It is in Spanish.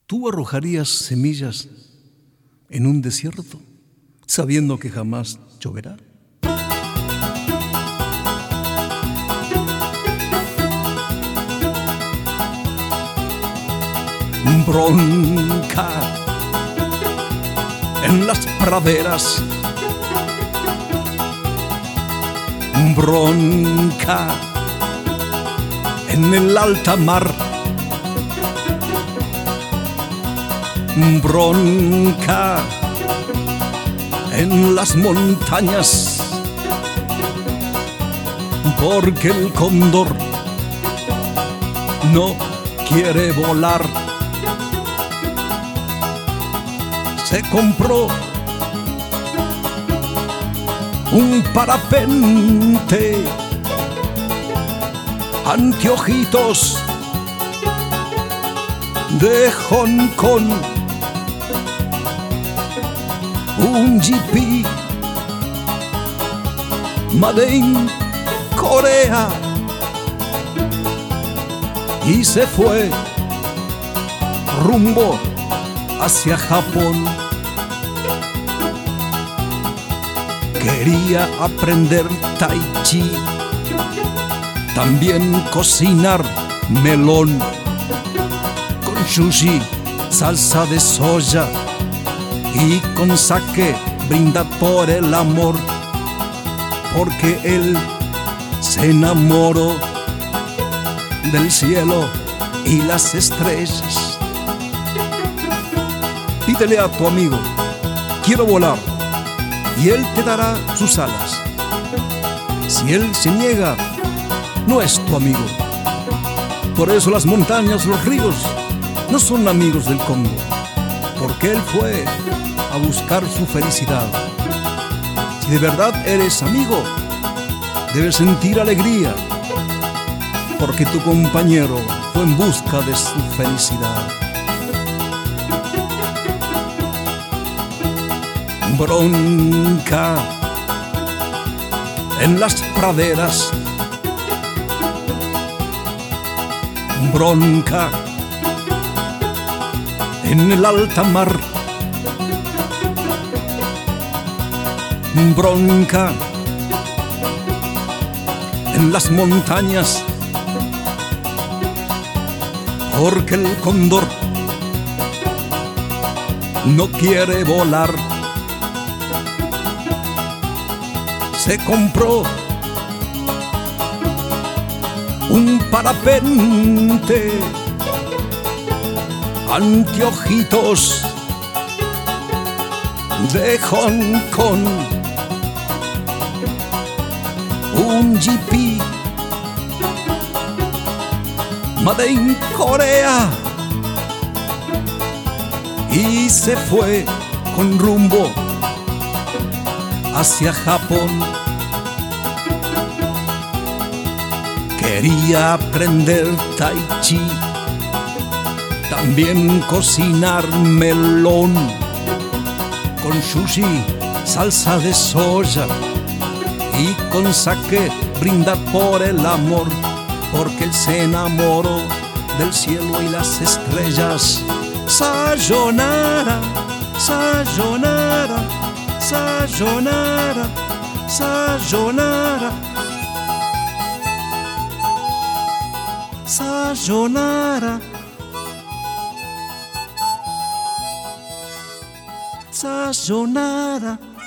¿Tú arrojarías semillas en un desierto, sabiendo que jamás lloverá? Bronca en las praderas, bronca en el alta mar, bronca en las montañas, porque el cóndor no quiere volar. Se compró un parapente, anteojitos de Hong Kong, un GP made in Corea, y se fue rumbo hacia Japón. Quería aprender tai chi, también cocinar melón, con sushi, salsa de soya y con sake brinda por el amor, porque él se enamoró del cielo y las estrellas. Pídele a tu amigo, quiero volar, y él te dará sus alas. Si él se niega, no es tu amigo. Por eso las montañas, los ríos, no son amigos del Congo, porque él fue a buscar su felicidad. Si de verdad eres amigo, debes sentir alegría, porque tu compañero fue en busca de su felicidad. Bronca en las praderas, bronca en el alta mar, bronca en las montañas, porque el cóndor no quiere volar. Se compró un parapente, anteojitos de Hong Kong, un GP made in Corea, y se fue con rumbo hacia Japón. Quería aprender tai chi, también cocinar melón, con sushi, salsa de soya y con sake brinda por el amor, porque él se enamoró del cielo y las estrellas. Sayonara, sayonara, sayonara, sayonara, sayonara, sayonara.